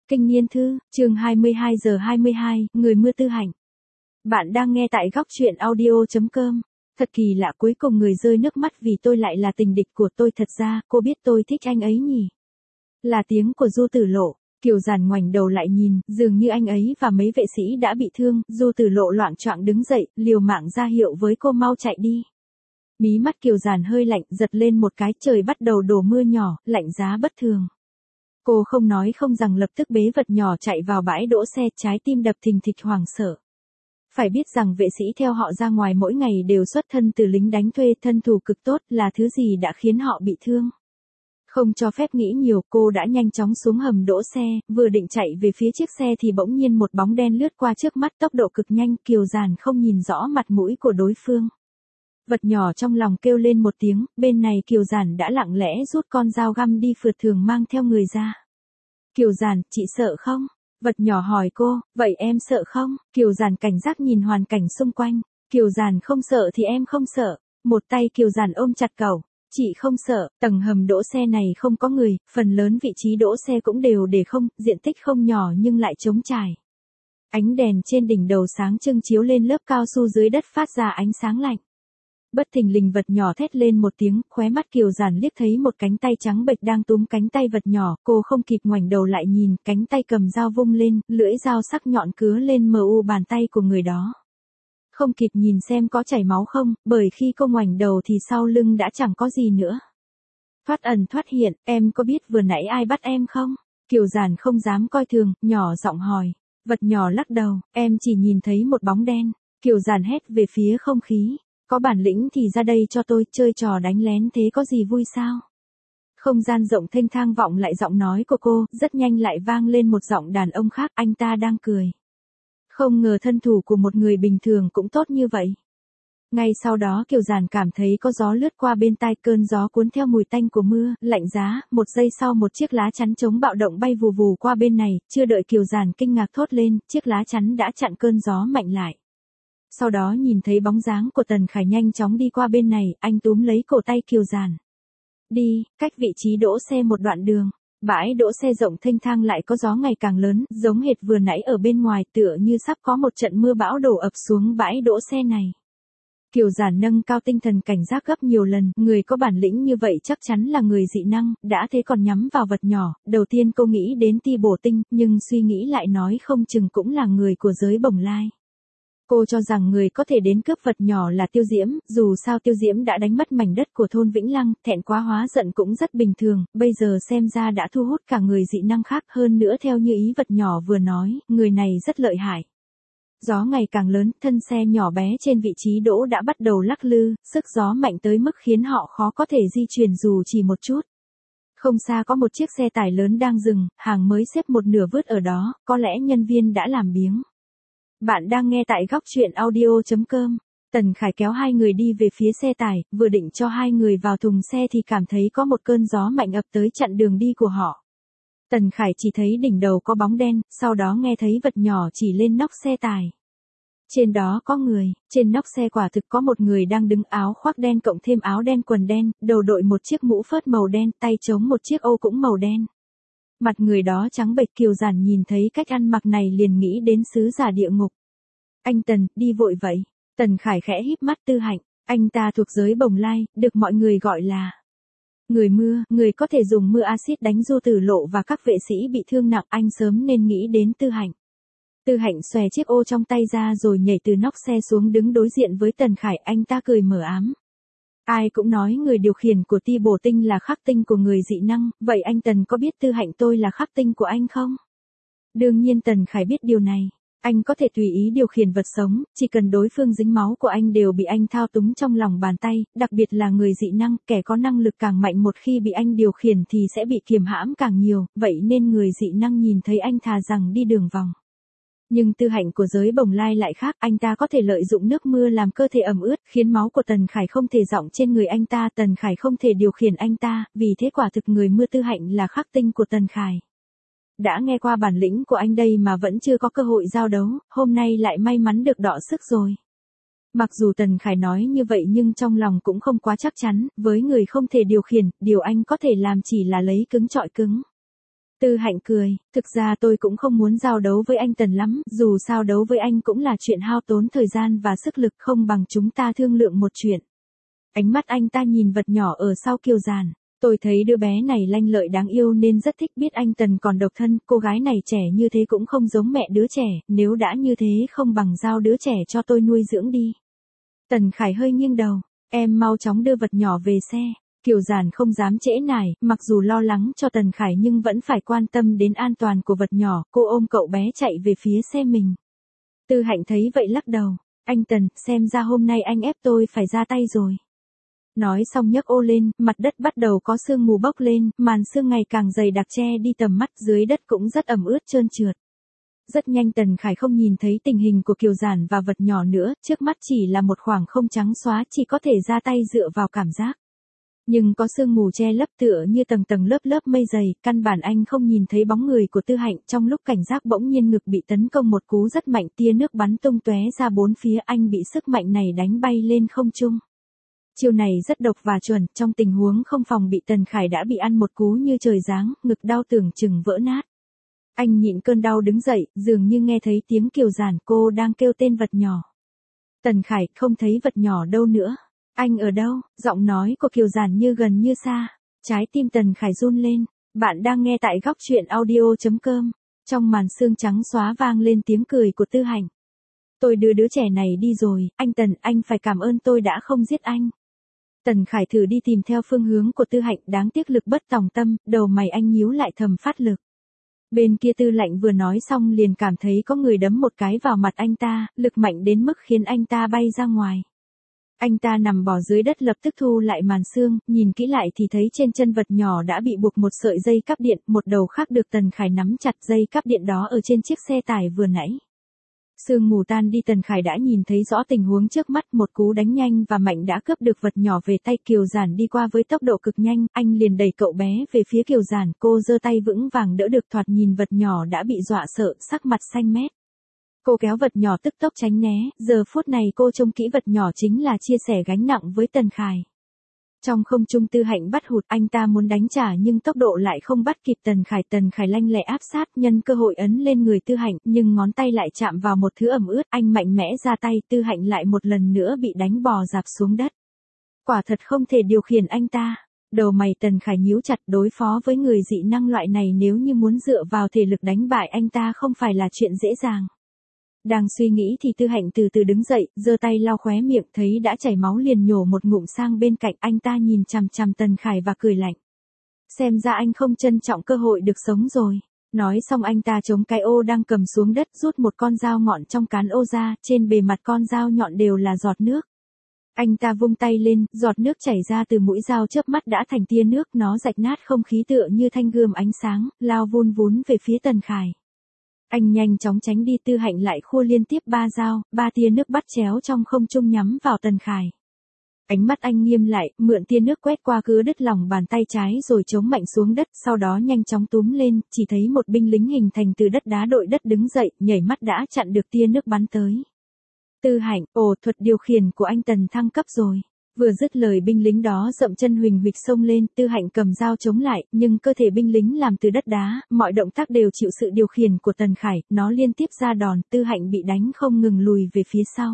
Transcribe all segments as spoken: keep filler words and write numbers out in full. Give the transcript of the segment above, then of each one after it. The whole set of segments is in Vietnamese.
Kinh Niên Thư, chương hai mươi hai giờ hai mươi hai, người mưa Tư Hạnh. Bạn đang nghe tại góc truyện audio.com. Thật kỳ lạ, cuối cùng người rơi nước mắt vì tôi lại là tình địch của tôi. Thật ra, cô biết tôi thích anh ấy nhỉ? Là tiếng của Du Tử Lộ. Kiều Giản ngoảnh đầu lại nhìn, dường như anh ấy và mấy vệ sĩ đã bị thương. Du Tử Lộ loạng choạng đứng dậy, liều mạng ra hiệu với cô mau chạy đi. Mí mắt Kiều Giản hơi lạnh, giật lên một cái, trời bắt đầu đổ mưa nhỏ, lạnh giá bất thường. Cô không nói không rằng lập tức bế vật nhỏ chạy vào bãi đỗ xe, trái tim đập thình thịch hoảng sợ. Phải biết rằng vệ sĩ theo họ ra ngoài mỗi ngày đều xuất thân từ lính đánh thuê, thân thủ cực tốt, là thứ gì đã khiến họ bị thương. Không cho phép nghĩ nhiều, cô đã nhanh chóng xuống hầm đỗ xe, vừa định chạy về phía chiếc xe thì bỗng nhiên một bóng đen lướt qua trước mắt tốc độ cực nhanh. Kiều Giản không nhìn rõ mặt mũi của đối phương. Vật nhỏ trong lòng kêu lên một tiếng, bên này Kiều Giản đã lặng lẽ rút con dao găm đi phượt thường mang theo người ra. Kiều Giản, chị sợ không? Vật nhỏ hỏi cô, vậy em sợ không? Kiều Giản cảnh giác nhìn hoàn cảnh xung quanh. Kiều Giản không sợ thì em không sợ. Một tay Kiều Giản ôm chặt cẩu. Chị không sợ, tầng hầm đỗ xe này không có người, phần lớn vị trí đỗ xe cũng đều để không, diện tích không nhỏ nhưng lại trống trải. Ánh đèn trên đỉnh đầu sáng trưng chiếu lên lớp cao su dưới đất phát ra ánh sáng lạnh. Bất thình lình vật nhỏ thét lên một tiếng, khóe mắt Kiều Giản liếc thấy một cánh tay trắng bệch đang túm cánh tay vật nhỏ, cô không kịp ngoảnh đầu lại nhìn, cánh tay cầm dao vung lên, lưỡi dao sắc nhọn cứa lên mờ u bàn tay của người đó. Không kịp nhìn xem có chảy máu không, bởi khi cô ngoảnh đầu thì sau lưng đã chẳng có gì nữa. Thoát ẩn thoát hiện, em có biết vừa nãy ai bắt em không? Kiều Giản không dám coi thường, nhỏ giọng hỏi. Vật nhỏ lắc đầu, em chỉ nhìn thấy một bóng đen. Kiều Giản hét về phía không khí. Có bản lĩnh thì ra đây cho tôi, chơi trò đánh lén thế có gì vui sao? Không gian rộng thênh thang vọng lại giọng nói của cô, rất nhanh lại vang lên một giọng đàn ông khác, anh ta đang cười. Không ngờ thân thủ của một người bình thường cũng tốt như vậy. Ngay sau đó Kiều Giản cảm thấy có gió lướt qua bên tai, cơn gió cuốn theo mùi tanh của mưa, lạnh giá, một giây sau một chiếc lá chắn chống bạo động bay vù vù qua bên này, chưa đợi Kiều Giản kinh ngạc thốt lên, chiếc lá chắn đã chặn cơn gió mạnh lại. Sau đó nhìn thấy bóng dáng của Tần Khải nhanh chóng đi qua bên này, anh túm lấy cổ tay Kiều Giản. Đi, cách vị trí đỗ xe một đoạn đường. Bãi đỗ xe rộng thênh thang lại có gió ngày càng lớn, giống hệt vừa nãy ở bên ngoài, tựa như sắp có một trận mưa bão đổ ập xuống bãi đỗ xe này. Kiều Giản nâng cao tinh thần cảnh giác gấp nhiều lần, người có bản lĩnh như vậy chắc chắn là người dị năng, đã thế còn nhắm vào vật nhỏ. Đầu tiên cô nghĩ đến Ti Bổ Tinh, nhưng suy nghĩ lại nói không chừng cũng là người của giới Bồng Lai. Cô cho rằng người có thể đến cướp vật nhỏ là Tiêu Diễm, dù sao Tiêu Diễm đã đánh mất mảnh đất của thôn Vĩnh Lăng, thẹn quá hóa giận cũng rất bình thường, bây giờ xem ra đã thu hút cả người dị năng khác, hơn nữa theo như ý vật nhỏ vừa nói, người này rất lợi hại. Gió ngày càng lớn, thân xe nhỏ bé trên vị trí đỗ đã bắt đầu lắc lư, sức gió mạnh tới mức khiến họ khó có thể di chuyển dù chỉ một chút. Không xa có một chiếc xe tải lớn đang dừng, hàng mới xếp một nửa vứt ở đó, có lẽ nhân viên đã làm biếng. Bạn đang nghe tại góc truyện audio.com. Tần Khải kéo hai người đi về phía xe tải, vừa định cho hai người vào thùng xe thì cảm thấy có một cơn gió mạnh ập tới chặn đường đi của họ. Tần Khải chỉ thấy đỉnh đầu có bóng đen, sau đó nghe thấy vật nhỏ chỉ lên nóc xe tải. Trên đó có người, trên nóc xe quả thực có một người đang đứng, áo khoác đen cộng thêm áo đen quần đen, đầu đội một chiếc mũ phớt màu đen, tay chống một chiếc ô cũng màu đen. Mặt người đó trắng bệch, Kiều Giản nhìn thấy cách ăn mặc này liền nghĩ đến sứ giả địa ngục. Anh Tần, đi vội vậy. Tần Khải khẽ híp mắt. Tư Hạnh, anh ta thuộc giới Bồng Lai, được mọi người gọi là người mưa, người có thể dùng mưa axit đánh Du Tử Lộ và các vệ sĩ bị thương nặng, anh sớm nên nghĩ đến Tư Hạnh. Tư Hạnh xòe chiếc ô trong tay ra rồi nhảy từ nóc xe xuống đứng đối diện với Tần Khải, anh ta cười mờ ám. Ai cũng nói người điều khiển của Ti Bổ Tinh là khắc tinh của người dị năng, vậy anh Tần có biết Tư Hạnh tôi là khắc tinh của anh không? Đương nhiên Tần Khải biết điều này. Anh có thể tùy ý điều khiển vật sống, chỉ cần đối phương dính máu của anh đều bị anh thao túng trong lòng bàn tay, đặc biệt là người dị năng, kẻ có năng lực càng mạnh một khi bị anh điều khiển thì sẽ bị kiềm hãm càng nhiều, vậy nên người dị năng nhìn thấy anh thà rằng đi đường vòng. Nhưng Tư Hạnh của giới Bồng Lai lại khác, anh ta có thể lợi dụng nước mưa làm cơ thể ẩm ướt, khiến máu của Tần Khải không thể dọng trên người anh ta, Tần Khải không thể điều khiển anh ta, vì thế quả thực người mưa Tư Hạnh là khắc tinh của Tần Khải. Đã nghe qua bản lĩnh của anh đây mà vẫn chưa có cơ hội giao đấu, hôm nay lại may mắn được đọ sức rồi. Mặc dù Tần Khải nói như vậy nhưng trong lòng cũng không quá chắc chắn, với người không thể điều khiển, điều anh có thể làm chỉ là lấy cứng chọi cứng. Tư Hạnh cười, thực ra tôi cũng không muốn giao đấu với anh Tần lắm, dù sao đấu với anh cũng là chuyện hao tốn thời gian và sức lực, không bằng chúng ta thương lượng một chuyện. Ánh mắt anh ta nhìn vật nhỏ ở sau Kiều Giản. Tôi thấy đứa bé này lanh lợi đáng yêu nên rất thích, biết anh Tần còn độc thân, cô gái này trẻ như thế cũng không giống mẹ đứa trẻ, nếu đã như thế không bằng giao đứa trẻ cho tôi nuôi dưỡng đi. Tần Khải hơi nghiêng đầu, em mau chóng đưa vật nhỏ về xe. Kiều Giản không dám trễ nải, mặc dù lo lắng cho Tần Khải nhưng vẫn phải quan tâm đến an toàn của vật nhỏ, cô ôm cậu bé chạy về phía xe mình. Tư Hạnh thấy vậy lắc đầu, anh Tần, xem ra hôm nay anh ép tôi phải ra tay rồi. Nói xong nhấc ô lên, mặt đất bắt đầu có sương mù bốc lên, màn sương ngày càng dày đặc che đi tầm mắt, dưới đất cũng rất ẩm ướt trơn trượt. Rất nhanh Tần Khải không nhìn thấy tình hình của Kiều Giản và vật nhỏ nữa, trước mắt chỉ là một khoảng không trắng xóa, chỉ có thể ra tay dựa vào cảm giác. Nhưng có sương mù che lấp tựa như tầng tầng lớp lớp mây dày, căn bản anh không nhìn thấy bóng người của Tư Hạnh. Trong lúc cảnh giác bỗng nhiên ngực bị tấn công một cú rất mạnh, tia nước bắn tung tóe ra bốn phía, anh bị sức mạnh này đánh bay lên không trung. Chiêu này rất độc và chuẩn, trong tình huống không phòng bị Tần Khải đã bị ăn một cú như trời giáng, ngực đau tưởng chừng vỡ nát. Anh nhịn cơn đau đứng dậy, dường như nghe thấy tiếng Kiều Giản, cô đang kêu tên vật nhỏ. Tần Khải không thấy vật nhỏ đâu nữa. Anh ở đâu? Giọng nói của Kiều Giản như gần như xa. Trái tim Tần Khải run lên. Bạn đang nghe tại góc truyện audio chấm com. Trong màn sương trắng xóa vang lên tiếng cười của Tư Hạnh. Tôi đưa đứa trẻ này đi rồi, anh Tần, anh phải cảm ơn tôi đã không giết anh. Tần Khải thử đi tìm theo phương hướng của Tư Hạnh, đáng tiếc lực bất tòng tâm, đầu mày anh nhíu lại thầm phát lực. Bên kia Tư Lạnh vừa nói xong liền cảm thấy có người đấm một cái vào mặt anh ta, lực mạnh đến mức khiến anh ta bay ra ngoài. Anh ta nằm bò dưới đất lập tức thu lại màn sương, nhìn kỹ lại thì thấy trên chân vật nhỏ đã bị buộc một sợi dây cáp điện, một đầu khác được Tần Khải nắm chặt, dây cáp điện đó ở trên chiếc xe tải vừa nãy. Sương mù tan đi, Tần Khải đã nhìn thấy rõ tình huống trước mắt, một cú đánh nhanh và mạnh đã cướp được vật nhỏ về tay. Kiều Giản đi qua với tốc độ cực nhanh, anh liền đẩy cậu bé về phía Kiều Giản, cô giơ tay vững vàng đỡ được, thoạt nhìn vật nhỏ đã bị dọa sợ, sắc mặt xanh mét. Cô kéo vật nhỏ tức tốc tránh né, giờ phút này cô trông kỹ vật nhỏ chính là chia sẻ gánh nặng với Tần Khải. Trong không trung Tư Hạnh bắt hụt, anh ta muốn đánh trả nhưng tốc độ lại không bắt kịp Tần Khải. Tần Khải lanh lẹ áp sát, nhân cơ hội ấn lên người Tư Hạnh, nhưng ngón tay lại chạm vào một thứ ẩm ướt, anh mạnh mẽ ra tay, Tư Hạnh lại một lần nữa bị đánh bò rạp xuống đất. Quả thật không thể điều khiển anh ta. Đầu mày Tần Khải nhíu chặt, đối phó với người dị năng loại này nếu như muốn dựa vào thể lực đánh bại anh ta không phải là chuyện dễ dàng. Đang suy nghĩ thì Tư Hạnh từ từ đứng dậy, giơ tay lau khóe miệng, thấy đã chảy máu liền nhổ một ngụm sang bên cạnh. Anh ta nhìn chằm chằm Tần Khải và cười lạnh. Xem ra anh không trân trọng cơ hội được sống rồi. Nói xong anh ta chống cái ô đang cầm xuống đất, rút một con dao ngọn trong cán ô ra, trên bề mặt con dao nhọn đều là giọt nước. Anh ta vung tay lên, giọt nước chảy ra từ mũi dao chớp mắt đã thành tia nước, nó rạch nát không khí tựa như thanh gươm ánh sáng, lao vun vún về phía Tần Khải. Anh nhanh chóng tránh đi, Tư Hạnh lại khua liên tiếp ba dao, ba tia nước bắt chéo trong không trung nhắm vào Tần Khải. Ánh mắt anh nghiêm lại, mượn tia nước quét qua cứ đứt lòng bàn tay trái rồi chống mạnh xuống đất, sau đó nhanh chóng túm lên, chỉ thấy một binh lính hình thành từ đất đá đội đất đứng dậy, nhảy mắt đã chặn được tia nước bắn tới. Tư Hạnh, ồ, thuật điều khiển của anh Tần thăng cấp rồi. Vừa dứt lời binh lính đó dậm chân huỳnh huỵch xông lên, Tư Hạnh cầm dao chống lại, nhưng cơ thể binh lính làm từ đất đá, mọi động tác đều chịu sự điều khiển của Tần Khải, nó liên tiếp ra đòn, Tư Hạnh bị đánh không ngừng lùi về phía sau.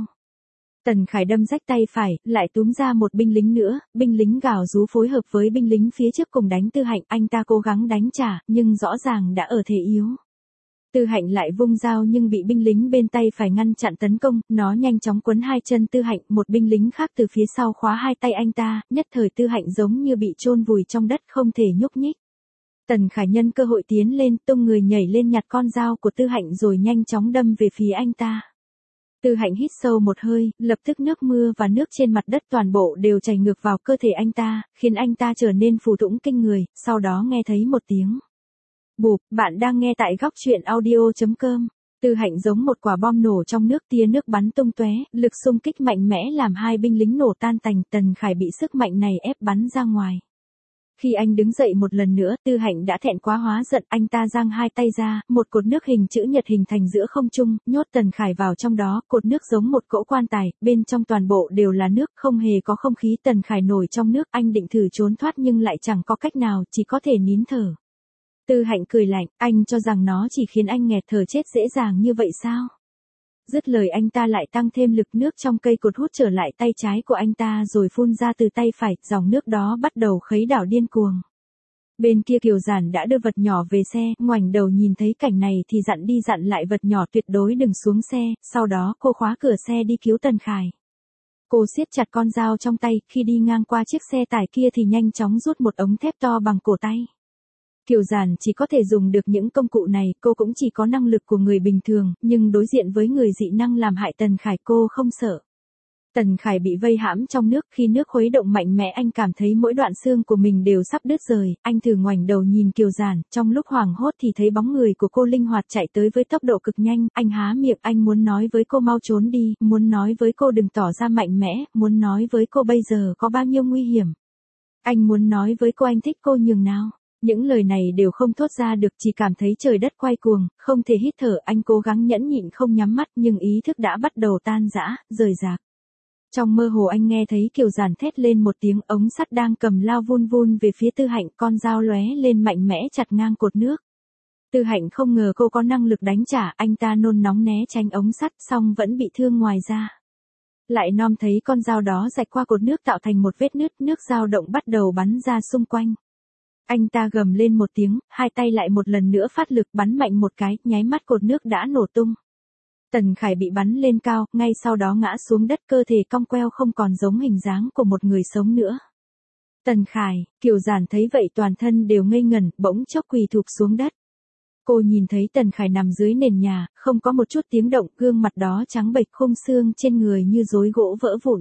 Tần Khải đâm rách tay phải, lại túm ra một binh lính nữa, binh lính gào rú phối hợp với binh lính phía trước cùng đánh Tư Hạnh, anh ta cố gắng đánh trả, nhưng rõ ràng đã ở thế yếu. Tư Hạnh lại vung dao nhưng bị binh lính bên tay phải ngăn chặn tấn công, nó nhanh chóng quấn hai chân Tư Hạnh, một binh lính khác từ phía sau khóa hai tay anh ta, nhất thời Tư Hạnh giống như bị chôn vùi trong đất không thể nhúc nhích. Tần Khải nhân cơ hội tiến lên, tung người nhảy lên nhặt con dao của Tư Hạnh rồi nhanh chóng đâm về phía anh ta. Tư Hạnh hít sâu một hơi, lập tức nước mưa và nước trên mặt đất toàn bộ đều chảy ngược vào cơ thể anh ta, khiến anh ta trở nên phù thủng kinh người, sau đó nghe thấy một tiếng bụp. Bạn đang nghe tại góc truyện audio chấm com. Tư Hạnh giống một quả bom nổ trong nước, tia nước bắn tung tóe, lực xung kích mạnh mẽ làm hai binh lính nổ tan tành, Tần Khải bị sức mạnh này ép bắn ra ngoài. Khi anh đứng dậy một lần nữa, Tư Hạnh đã thẹn quá hóa giận, anh ta giang hai tay ra, một cột nước hình chữ nhật hình thành giữa không trung, nhốt Tần Khải vào trong đó, cột nước giống một cỗ quan tài, bên trong toàn bộ đều là nước, không hề có không khí. Tần Khải nổi trong nước, anh định thử trốn thoát nhưng lại chẳng có cách nào, chỉ có thể nín thở. Tư Hạnh cười lạnh, anh cho rằng nó chỉ khiến anh nghẹt thở chết dễ dàng như vậy sao? Dứt lời anh ta lại tăng thêm lực nước trong cây cột hút trở lại tay trái của anh ta rồi phun ra từ tay phải, dòng nước đó bắt đầu khuấy đảo điên cuồng. Bên kia Kiều Giản đã đưa vật nhỏ về xe, ngoảnh đầu nhìn thấy cảnh này thì dặn đi dặn lại vật nhỏ tuyệt đối đừng xuống xe, sau đó cô khóa cửa xe đi cứu Tần Khải. Cô siết chặt con dao trong tay, khi đi ngang qua chiếc xe tải kia thì nhanh chóng rút một ống thép to bằng cổ tay. Kiều Giản chỉ có thể dùng được những công cụ này, cô cũng chỉ có năng lực của người bình thường, nhưng đối diện với người dị năng làm hại Tần Khải cô không sợ. Tần Khải bị vây hãm trong nước, khi nước khuấy động mạnh mẽ anh cảm thấy mỗi đoạn xương của mình đều sắp đứt rời, anh thử ngoảnh đầu nhìn Kiều Giản, trong lúc hoảng hốt thì thấy bóng người của cô linh hoạt chạy tới với tốc độ cực nhanh, anh há miệng anh muốn nói với cô mau trốn đi, muốn nói với cô đừng tỏ ra mạnh mẽ, muốn nói với cô bây giờ có bao nhiêu nguy hiểm. Anh muốn nói với cô anh thích cô nhường nào. Những lời này đều không thốt ra được, chỉ cảm thấy trời đất quay cuồng, không thể hít thở, anh cố gắng nhẫn nhịn không nhắm mắt nhưng ý thức đã bắt đầu tan rã, rời rạc. Trong mơ hồ anh nghe thấy Kiều Giản thét lên một tiếng, ống sắt đang cầm lao vun vun về phía Tư Hạnh, con dao lóe lên mạnh mẽ chặt ngang cột nước. Tư Hạnh không ngờ cô có năng lực đánh trả, anh ta nôn nóng né tránh ống sắt xong vẫn bị thương ngoài da. Lại nom thấy con dao đó rạch qua cột nước tạo thành một vết nứt, nước dao động bắt đầu bắn ra xung quanh. Anh ta gầm lên một tiếng, hai tay lại một lần nữa phát lực bắn mạnh một cái, nháy mắt cột nước đã nổ tung. Tần Khải bị bắn lên cao, ngay sau đó ngã xuống đất, cơ thể cong queo không còn giống hình dáng của một người sống nữa. Tần Khải, Kiều Giản thấy vậy toàn thân đều ngây ngẩn, bỗng chốc quỳ thụp xuống đất. Cô nhìn thấy Tần Khải nằm dưới nền nhà, không có một chút tiếng động, gương mặt đó trắng bệch, khung xương trên người như rối gỗ vỡ vụn.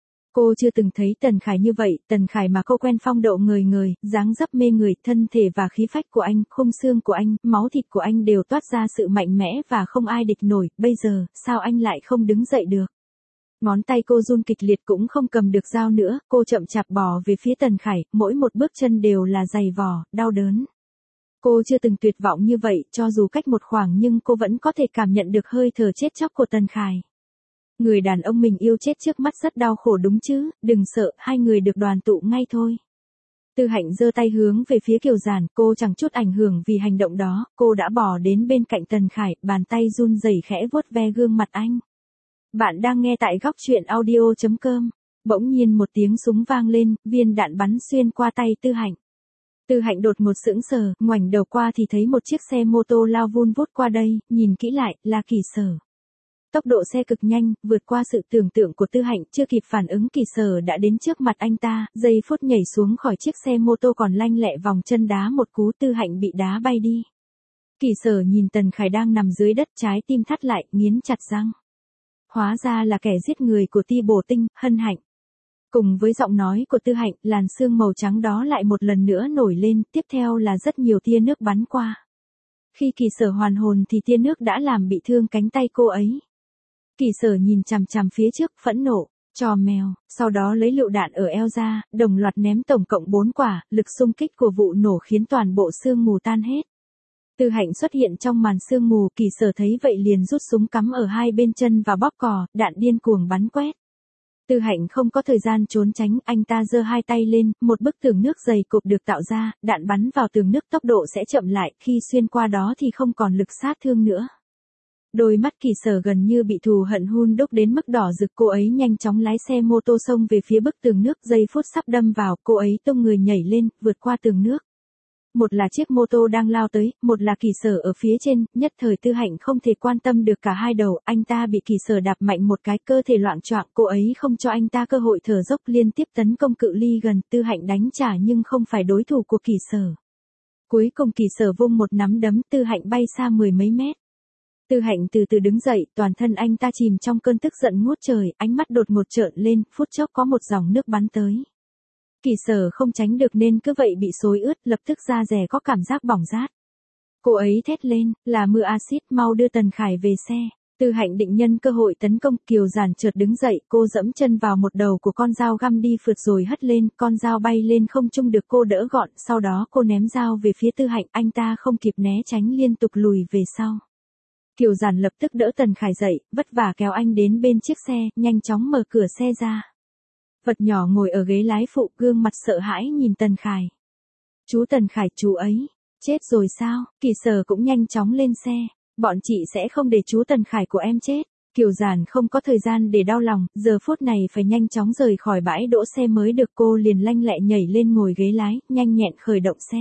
Cô chưa từng thấy Tần Khải như vậy, Tần Khải mà cô quen phong độ ngời ngời, dáng dấp mê người, thân thể và khí phách của anh, khung xương của anh, máu thịt của anh đều toát ra sự mạnh mẽ và không ai địch nổi, bây giờ, sao anh lại không đứng dậy được? Ngón tay cô run kịch liệt cũng không cầm được dao nữa, cô chậm chạp bò về phía Tần Khải, mỗi một bước chân đều là dày vò, đau đớn. Cô chưa từng tuyệt vọng như vậy, cho dù cách một khoảng nhưng cô vẫn có thể cảm nhận được hơi thở chết chóc của Tần Khải. Người đàn ông mình yêu chết trước mắt rất đau khổ đúng chứ, đừng sợ, hai người được đoàn tụ ngay thôi. Tư Hạnh giơ tay hướng về phía Kiều Giản, cô chẳng chút ảnh hưởng vì hành động đó, cô đã bỏ đến bên cạnh Tần Khải, bàn tay run rẩy khẽ vuốt ve gương mặt anh. Bạn đang nghe tại góc truyện audio chấm com. Bỗng nhiên một tiếng súng vang lên, viên đạn bắn xuyên qua tay Tư Hạnh. Tư Hạnh đột ngột sững sờ, ngoảnh đầu qua thì thấy một chiếc xe mô tô lao vun vút qua đây, nhìn kỹ lại, là Kỳ Sở. Tốc độ xe cực nhanh, vượt qua sự tưởng tượng của Tư Hạnh, chưa kịp phản ứng Kỳ Sở đã đến trước mặt anh ta, giây phút nhảy xuống khỏi chiếc xe mô tô còn lanh lẹ vòng chân đá một cú, Tư Hạnh bị đá bay đi. Kỳ Sở nhìn Tần Khải đang nằm dưới đất, trái tim thắt lại, nghiến chặt răng. Hóa ra là kẻ giết người của Ti Bổ Tinh, Hân Hạnh. Cùng với giọng nói của Tư Hạnh, làn sương màu trắng đó lại một lần nữa nổi lên, tiếp theo là rất nhiều tia nước bắn qua. Khi Kỳ Sở hoàn hồn thì tia nước đã làm bị thương cánh tay cô ấy. Kỳ Sở nhìn chằm chằm phía trước, phẫn nộ, trò mèo, sau đó lấy lựu đạn ở eo ra, đồng loạt ném tổng cộng bốn quả, lực xung kích của vụ nổ khiến toàn bộ sương mù tan hết. Tư Hạnh xuất hiện trong màn sương mù, Kỳ Sở thấy vậy liền rút súng cắm ở hai bên chân và bóp cò, đạn điên cuồng bắn quét. Tư Hạnh không có thời gian trốn tránh, anh ta giơ hai tay lên, một bức tường nước dày cộp được tạo ra, đạn bắn vào tường nước tốc độ sẽ chậm lại, khi xuyên qua đó thì không còn lực sát thương nữa. Đôi mắt Kỳ Sở gần như bị thù hận hun đúc đến mức đỏ rực, cô ấy nhanh chóng lái xe mô tô xông về phía bức tường nước, giây phút sắp đâm vào, cô ấy tung người nhảy lên, vượt qua tường nước. Một là chiếc mô tô đang lao tới, một là Kỳ Sở ở phía trên, nhất thời Tư Hạnh không thể quan tâm được cả hai đầu, anh ta bị Kỳ Sở đạp mạnh một cái, cơ thể loạng choạng, cô ấy không cho anh ta cơ hội thở dốc, liên tiếp tấn công cự ly gần, Tư Hạnh đánh trả nhưng không phải đối thủ của Kỳ Sở. Cuối cùng Kỳ Sở vung một nắm đấm, Tư Hạnh bay xa mười mấy mét. Tư Hạnh từ từ đứng dậy, toàn thân anh ta chìm trong cơn tức giận ngút trời, ánh mắt đột ngột trợn lên, phút chốc có một dòng nước bắn tới. Kỳ Sở không tránh được nên cứ vậy bị xối ướt, lập tức da dẻ có cảm giác bỏng rát. Cô ấy thét lên, là mưa axit, mau đưa Tần Khải về xe. Tư Hạnh định nhân cơ hội tấn công, Kiều Giản chợt đứng dậy, cô dẫm chân vào một đầu của con dao găm đi phượt rồi hất lên, con dao bay lên không trung được cô đỡ gọn, sau đó cô ném dao về phía Tư Hạnh, anh ta không kịp né tránh liên tục lùi về sau. Kiều Giản lập tức đỡ Tần Khải dậy, vất vả kéo anh đến bên chiếc xe, nhanh chóng mở cửa xe ra. Vật nhỏ ngồi ở ghế lái phụ, gương mặt sợ hãi nhìn Tần Khải. Chú Tần Khải, chú ấy. Chết rồi sao? Kỳ Sở cũng nhanh chóng lên xe. Bọn chị sẽ không để chú Tần Khải của em chết. Kiều Giản không có thời gian để đau lòng, giờ phút này phải nhanh chóng rời khỏi bãi đỗ xe mới được, cô liền lanh lẹ nhảy lên ngồi ghế lái, nhanh nhẹn khởi động xe.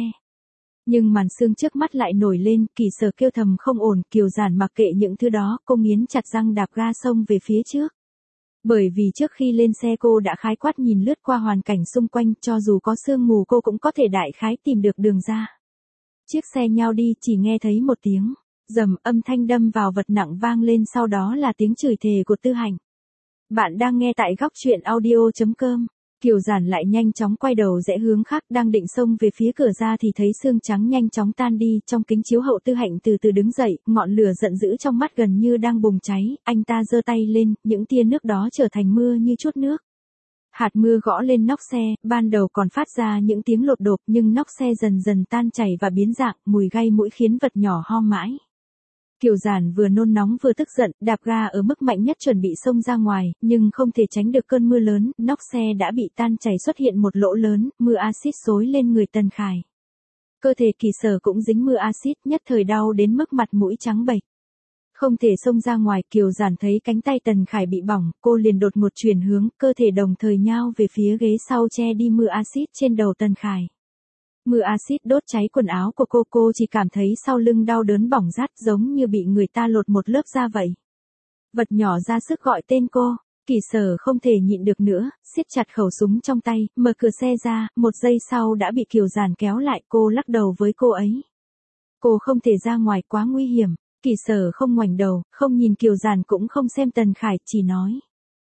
Nhưng màn sương trước mắt lại nổi lên, Kỳ Sở kêu thầm không ổn, Kiều Giản mặc kệ những thứ đó, cô nghiến chặt răng đạp ga xông về phía trước. Bởi vì trước khi lên xe cô đã khái quát nhìn lướt qua hoàn cảnh xung quanh, cho dù có sương mù cô cũng có thể đại khái tìm được đường ra. Chiếc xe nhao đi, chỉ nghe thấy một tiếng rầm, âm thanh đâm vào vật nặng vang lên, sau đó là tiếng chửi thề của Tư Hạnh. Bạn đang nghe tại góc truyện audio chấm com. Kiều Giản lại nhanh chóng quay đầu rẽ hướng khác, đang định xông về phía cửa ra thì thấy sương trắng nhanh chóng tan đi, trong kính chiếu hậu Tư Hạnh từ từ đứng dậy, ngọn lửa giận dữ trong mắt gần như đang bùng cháy, anh ta giơ tay lên, những tia nước đó trở thành mưa như chút nước. Hạt mưa gõ lên nóc xe, ban đầu còn phát ra những tiếng lột đột, nhưng nóc xe dần dần tan chảy và biến dạng, mùi gây mũi khiến vật nhỏ ho mãi. Kiều Giản vừa nôn nóng vừa tức giận, đạp ga ở mức mạnh nhất chuẩn bị xông ra ngoài, nhưng không thể tránh được cơn mưa lớn, nóc xe đã bị tan chảy, xuất hiện một lỗ lớn, mưa axit xối lên người Tần Khải. Cơ thể Kỳ Sở cũng dính mưa axit, nhất thời đau đến mức mặt mũi trắng bệch. Không thể xông ra ngoài, Kiều Giản thấy cánh tay Tần Khải bị bỏng, cô liền đột ngột chuyển hướng, cơ thể đồng thời nhao về phía ghế sau che đi mưa axit trên đầu Tần Khải. Mưa axit đốt cháy quần áo của cô, cô chỉ cảm thấy sau lưng đau đớn bỏng rát, giống như bị người ta lột một lớp da vậy. Vật nhỏ ra sức gọi tên cô, Kỳ Sở không thể nhịn được nữa, siết chặt khẩu súng trong tay, mở cửa xe ra, một giây sau đã bị Kiều Giản kéo lại, cô lắc đầu với cô ấy. Cô không thể ra ngoài, quá nguy hiểm. Kỳ Sở không ngoảnh đầu, không nhìn Kiều Giản cũng không xem Tần Khải, chỉ nói.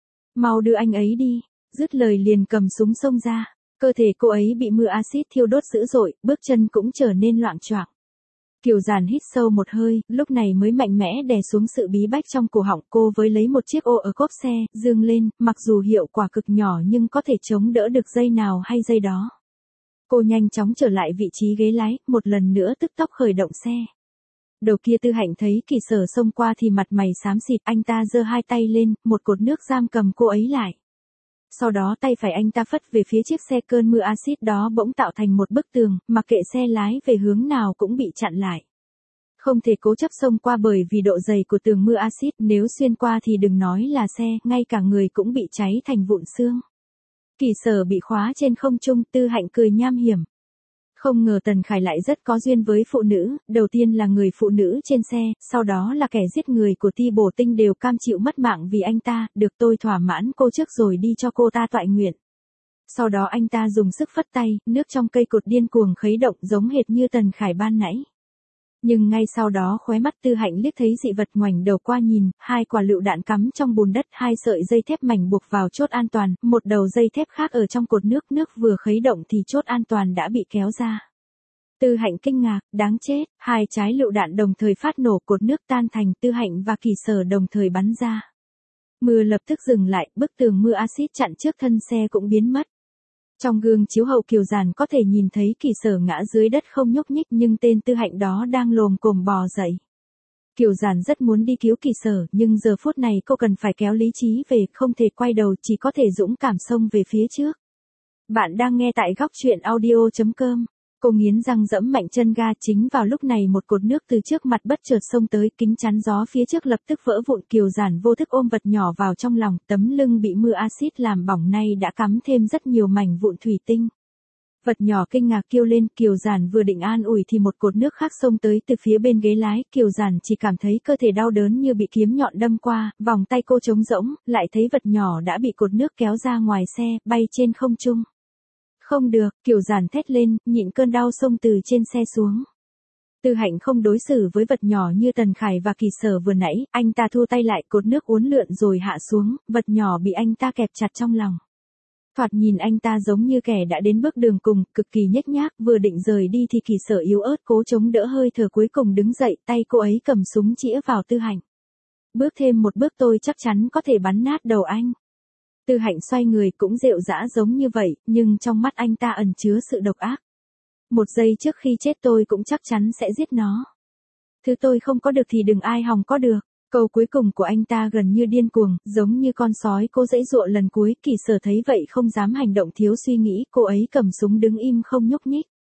Mau đưa anh ấy đi, dứt lời liền cầm súng xông ra. Cơ thể cô ấy bị mưa axit thiêu đốt dữ dội, bước chân cũng trở nên loạng choạng. Kiều Giản hít sâu một hơi, lúc này mới mạnh mẽ đè xuống sự bí bách trong cổ họng, cô với lấy một chiếc ô ở cốp xe, dương lên, mặc dù hiệu quả cực nhỏ nhưng có thể chống đỡ được giây nào hay giây đó. Cô nhanh chóng trở lại vị trí ghế lái, một lần nữa tức tốc khởi động xe. Đầu kia Tư Hạnh thấy Kỳ Sở xông qua thì mặt mày xám xịt, anh ta giơ hai tay lên, một cột nước giam cầm cô ấy lại. Sau đó tay phải anh ta phất về phía chiếc xe, cơn mưa axit đó bỗng tạo thành một bức tường, mặc kệ xe lái về hướng nào cũng bị chặn lại. Không thể cố chấp xông qua bởi vì độ dày của tường mưa axit, nếu xuyên qua thì đừng nói là xe, ngay cả người cũng bị cháy thành vụn xương. Kỳ Sở bị khóa trên không trung, Tư Hạnh cười nham hiểm. Không ngờ Tần Khải lại rất có duyên với phụ nữ, đầu tiên là người phụ nữ trên xe, sau đó là kẻ giết người của Ti Bổ Tinh đều cam chịu mất mạng vì anh ta, được tôi thỏa mãn cô trước rồi đi cho cô ta toại nguyện. Sau đó anh ta dùng sức phất tay, nước trong cây cột điên cuồng khuấy động giống hệt như Tần Khải ban nãy. Nhưng ngay sau đó khóe mắt Tư Hạnh liếc thấy dị vật, ngoảnh đầu qua nhìn, hai quả lựu đạn cắm trong bùn đất, hai sợi dây thép mảnh buộc vào chốt an toàn, một đầu dây thép khác ở trong cột nước, nước vừa khuấy động thì chốt an toàn đã bị kéo ra. Tư Hạnh kinh ngạc, đáng chết, hai trái lựu đạn đồng thời phát nổ, cột nước tan thành, Tư Hạnh và Kỳ Sở đồng thời bắn ra. Mưa lập tức dừng lại, bức tường mưa axit chặn trước thân xe cũng biến mất. Trong gương chiếu hậu Kiều Giản có thể nhìn thấy Kỳ Sở ngã dưới đất không nhúc nhích, nhưng tên Tư Hạnh đó đang lồm cồm bò dậy. Kiều Giản rất muốn đi cứu Kỳ Sở, nhưng giờ phút này cô cần phải kéo lý trí về, không thể quay đầu, chỉ có thể dũng cảm xông về phía trước. Bạn đang nghe tại góc truyện audio chấm com. Cô nghiến răng dẫm mạnh chân ga, chính vào lúc này một cột nước từ trước mặt bất chợt xông tới, kính chắn gió phía trước lập tức vỡ vụn, Kiều Giản vô thức ôm vật nhỏ vào trong lòng, tấm lưng bị mưa axit làm bỏng nay đã cắm thêm rất nhiều mảnh vụn thủy tinh. Vật nhỏ kinh ngạc kêu lên, Kiều Giản vừa định an ủi thì một cột nước khác xông tới từ phía bên ghế lái, Kiều Giản chỉ cảm thấy cơ thể đau đớn như bị kiếm nhọn đâm qua, vòng tay cô trống rỗng, lại thấy vật nhỏ đã bị cột nước kéo ra ngoài xe, bay trên không trung. Không được, Kiều Giản thét lên, nhịn cơn đau xông từ trên xe xuống. Tư Hạnh không đối xử với vật nhỏ như Tần Khải và Kỳ Sở vừa nãy, anh ta thu tay lại, cột nước uốn lượn rồi hạ xuống, vật nhỏ bị anh ta kẹp chặt trong lòng. Thoạt nhìn anh ta giống như kẻ đã đến bước đường cùng, cực kỳ nhếch nhác, vừa định rời đi thì Kỳ Sở yếu ớt cố chống đỡ hơi thở cuối cùng đứng dậy, tay cô ấy cầm súng chĩa vào Tư Hạnh. Bước thêm một bước tôi chắc chắn có thể bắn nát đầu anh. Tư Hạnh xoay người cũng rệu rã giống như vậy, nhưng trong mắt anh ta ẩn chứa sự độc ác. Một giây trước khi chết tôi cũng chắc chắn sẽ giết nó. Thứ tôi không có được thì đừng ai hòng có được. Câu cuối cùng của anh ta gần như điên cuồng, giống như con sói cố giãy giụa lần cuối. Kỳ Sở thấy vậy không dám hành động thiếu suy nghĩ, cô ấy cầm súng đứng im không nhúc nhích.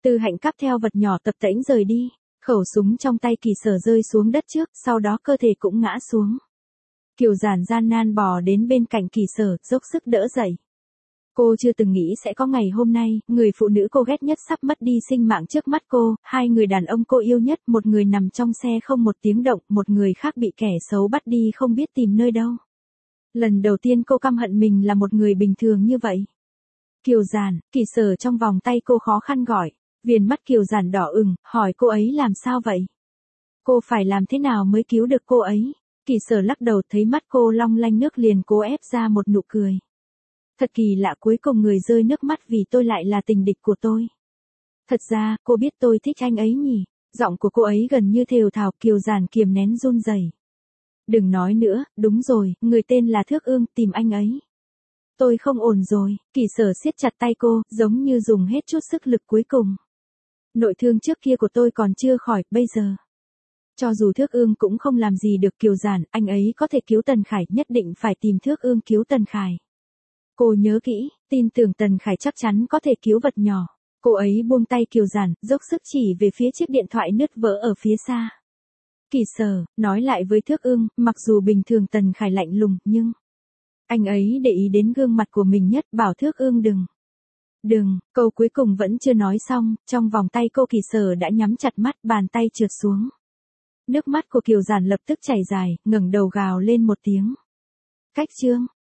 Tư Hạnh cắp theo vật nhỏ tập tễnh rời đi. Khẩu súng trong tay Kỳ Sở rơi xuống đất trước, sau đó cơ thể cũng ngã xuống. Kiều Giản gian nan bò đến bên cạnh Kỳ Sở, dốc sức đỡ dậy. Cô chưa từng nghĩ sẽ có ngày hôm nay, người phụ nữ cô ghét nhất sắp mất đi sinh mạng trước mắt cô, hai người đàn ông cô yêu nhất, một người nằm trong xe không một tiếng động, một người khác bị kẻ xấu bắt đi không biết tìm nơi đâu. Lần đầu tiên cô căm hận mình là một người bình thường như vậy. Kiều Giản, Kỳ Sở trong vòng tay cô khó khăn gọi. Viền mắt Kiều Giản đỏ ửng, hỏi cô ấy làm sao vậy? Cô phải làm thế nào mới cứu được cô ấy? Kỳ Sở lắc đầu, thấy mắt cô long lanh nước liền cố ép ra một nụ cười. Thật kỳ lạ, cuối cùng người rơi nước mắt vì tôi lại là tình địch của tôi. Thật ra, cô biết tôi thích anh ấy nhỉ? Giọng của cô ấy gần như thều thào. Kiều Giản kiềm nén run rẩy. Đừng nói nữa, đúng rồi, người tên là Thước Ương, tìm anh ấy. Tôi không ổn rồi. Kỳ Sở siết chặt tay cô, giống như dùng hết chút sức lực cuối cùng. Nội thương trước kia của tôi còn chưa khỏi, bây giờ. Cho dù Thước Ương cũng không làm gì được Kiều Giản, anh ấy có thể cứu Tần Khải, nhất định phải tìm Thước Ương cứu Tần Khải. Cô nhớ kỹ, tin tưởng Tần Khải chắc chắn có thể cứu vật nhỏ. Cô ấy buông tay Kiều Giản, dốc sức chỉ về phía chiếc điện thoại nứt vỡ ở phía xa. Kỳ Sở, nói lại với Thước Ương, mặc dù bình thường Tần Khải lạnh lùng, nhưng... Anh ấy để ý đến gương mặt của mình nhất, bảo Thước Ương đừng. Đừng, câu cuối cùng vẫn chưa nói xong, trong vòng tay cô Kỳ Sở đã nhắm chặt mắt, bàn tay trượt xuống. Nước mắt của Kiều Giản lập tức chảy dài, ngẩng đầu gào lên một tiếng. Cách chương.